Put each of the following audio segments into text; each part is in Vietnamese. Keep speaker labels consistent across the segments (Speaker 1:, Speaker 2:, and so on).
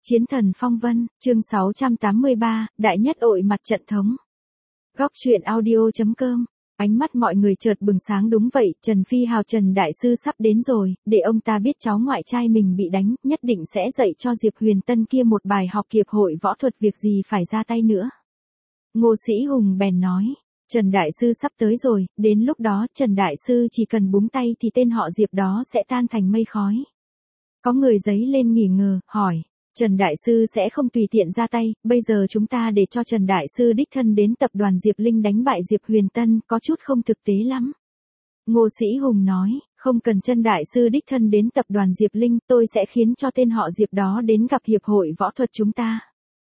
Speaker 1: Chiến thần phong vân, chương 683, đại nhất ội mặt trận thống. Góc truyện audio.com. Ánh mắt mọi người chợt bừng sáng, đúng vậy, Trần Phi Hào Trần Đại Sư sắp đến rồi, để ông ta biết cháu ngoại trai mình bị đánh, nhất định sẽ dạy cho Diệp Huyền Tân kia một bài học hiệp hội võ thuật, việc gì phải ra tay nữa. Ngô Sĩ Hùng bèn nói, Trần Đại Sư sắp tới rồi, đến lúc đó Trần Đại Sư chỉ cần búng tay thì tên họ Diệp đó sẽ tan thành mây khói. Có người giấy lên nghi ngờ, hỏi. Trần Đại Sư sẽ không tùy tiện ra tay, bây giờ chúng ta để cho Trần Đại Sư đích thân đến tập đoàn Diệp Linh đánh bại Diệp Huyền Tân, có chút không thực tế lắm. Ngô Sĩ Hùng nói, không cần Trần Đại Sư đích thân đến tập đoàn Diệp Linh, tôi sẽ khiến cho tên họ Diệp đó đến gặp hiệp hội võ thuật chúng ta.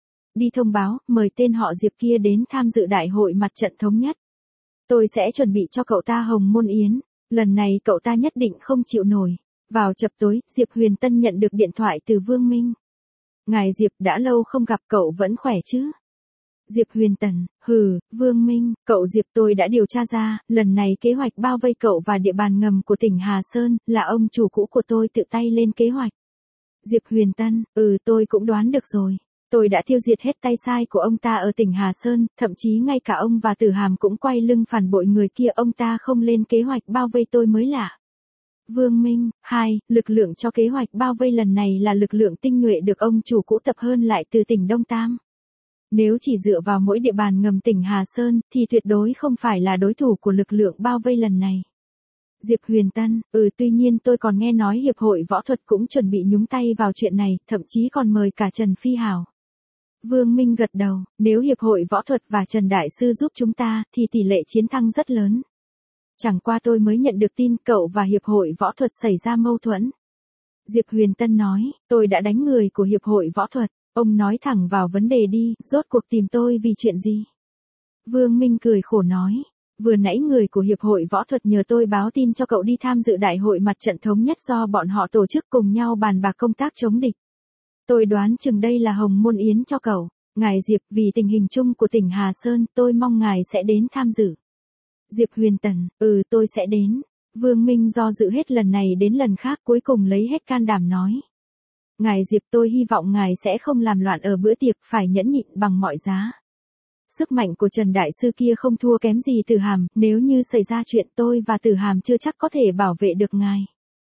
Speaker 1: Đi thông báo, mời tên họ Diệp kia đến tham dự đại hội mặt trận thống nhất. Tôi sẽ chuẩn bị cho cậu ta hồng môn yến, lần này cậu ta nhất định không chịu nổi. Vào chập tối, Diệp Huyền Tân nhận được điện thoại từ Vương Minh. Ngài Diệp, đã lâu không gặp, cậu vẫn khỏe chứ? Diệp Huyền Tân, Vương Minh, cậu Diệp, tôi đã điều tra ra, lần này kế hoạch bao vây cậu và địa bàn ngầm của tỉnh Hà Sơn, là ông chủ cũ của tôi tự tay lên kế hoạch. Diệp Huyền Tân, tôi cũng đoán được rồi. Tôi đã tiêu diệt hết tay sai của ông ta ở tỉnh Hà Sơn, thậm chí ngay cả ông và Tử Hàm cũng quay lưng phản bội người kia, ông ta không lên kế hoạch bao vây tôi mới lạ. Vương Minh, lực lượng cho kế hoạch bao vây lần này là lực lượng tinh nhuệ được ông chủ cũ tập hơn lại từ tỉnh Đông Tam. Nếu chỉ dựa vào mỗi địa bàn ngầm tỉnh Hà Sơn, thì tuyệt đối không phải là đối thủ của lực lượng bao vây lần này. Diệp Huyền Tân, tuy nhiên tôi còn nghe nói hiệp hội võ thuật cũng chuẩn bị nhúng tay vào chuyện này, thậm chí còn mời cả Trần Phi Hào. Vương Minh gật đầu, nếu hiệp hội võ thuật và Trần Đại Sư giúp chúng ta, thì tỷ lệ chiến thắng rất lớn. Chẳng qua tôi mới nhận được tin cậu và hiệp hội võ thuật xảy ra mâu thuẫn. Diệp Huyền Tân nói, tôi đã đánh người của hiệp hội võ thuật, ông nói thẳng vào vấn đề đi, rốt cuộc tìm tôi vì chuyện gì? Vương Minh cười khổ nói, vừa nãy người của hiệp hội võ thuật nhờ tôi báo tin cho cậu đi tham dự đại hội mặt trận thống nhất do bọn họ tổ chức, cùng nhau bàn bạc công tác chống địch. Tôi đoán chừng đây là hồng môn yến cho cậu. Ngài Diệp, vì tình hình chung của tỉnh Hà Sơn, tôi mong ngài sẽ đến tham dự. Diệp Huyền Tân, tôi sẽ đến. Vương Minh do dự hết lần này đến lần khác, cuối cùng lấy hết can đảm nói. Ngài Diệp, tôi hy vọng ngài sẽ không làm loạn ở bữa tiệc, phải nhẫn nhịn bằng mọi giá. Sức mạnh của Trần Đại Sư kia không thua kém gì Tử Hàm, nếu như xảy ra chuyện tôi và Tử Hàm chưa chắc có thể bảo vệ được ngài.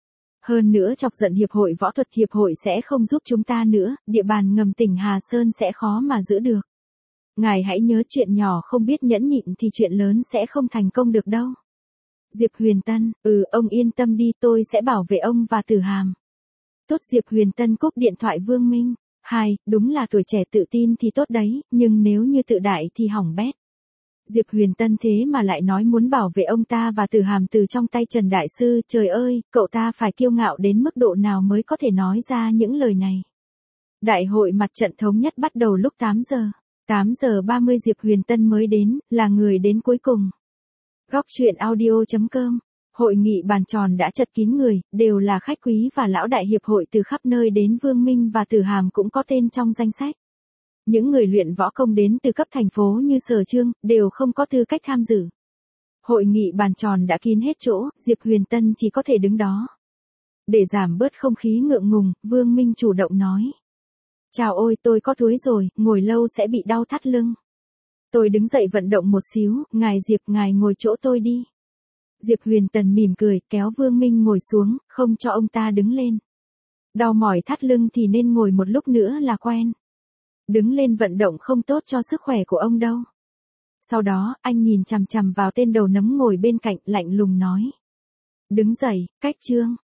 Speaker 1: Hơn nữa chọc giận hiệp hội võ thuật, hiệp hội sẽ không giúp chúng ta nữa, địa bàn ngầm tỉnh Hà Sơn sẽ khó mà giữ được. Ngài hãy nhớ, chuyện nhỏ không biết nhẫn nhịn thì chuyện lớn sẽ không thành công được đâu. Diệp Huyền Tân, ông yên tâm đi, tôi sẽ bảo vệ ông và Tử Hàm. Tốt. Diệp Huyền Tân cúp điện thoại. Vương Minh, đúng là tuổi trẻ tự tin thì tốt đấy, nhưng nếu như tự đại thì hỏng bét. Diệp Huyền Tân thế mà lại nói muốn bảo vệ ông ta và Tử Hàm từ trong tay Trần Đại Sư, trời ơi, cậu ta phải kiêu ngạo đến mức độ nào mới có thể nói ra những lời này. Đại hội mặt trận thống nhất bắt đầu lúc 8 giờ. 8 giờ 30 Diệp Huyền Tân mới đến, là người đến cuối cùng. Góc truyện audio.com. Hội nghị bàn tròn đã chật kín người, đều là khách quý và lão đại hiệp hội từ khắp nơi đến, Vương Minh và Tử Hàm cũng có tên trong danh sách. Những người luyện võ công đến từ cấp thành phố như Sở Trương, đều không có tư cách tham dự. Hội nghị bàn tròn đã kín hết chỗ, Diệp Huyền Tân chỉ có thể đứng đó. Để giảm bớt không khí ngượng ngùng, Vương Minh chủ động nói. Chào ôi, tôi có túi rồi, ngồi lâu sẽ bị đau thắt lưng. Tôi đứng dậy vận động một xíu, ngài Diệp, ngài ngồi chỗ tôi đi. Diệp Huyền Tân mỉm cười, kéo Vương Minh ngồi xuống, không cho ông ta đứng lên. Đau mỏi thắt lưng thì nên ngồi một lúc nữa là quen. Đứng lên vận động không tốt cho sức khỏe của ông đâu. Sau đó, anh nhìn chằm chằm vào tên đầu nấm ngồi bên cạnh, lạnh lùng nói. Đứng dậy, cách Trương.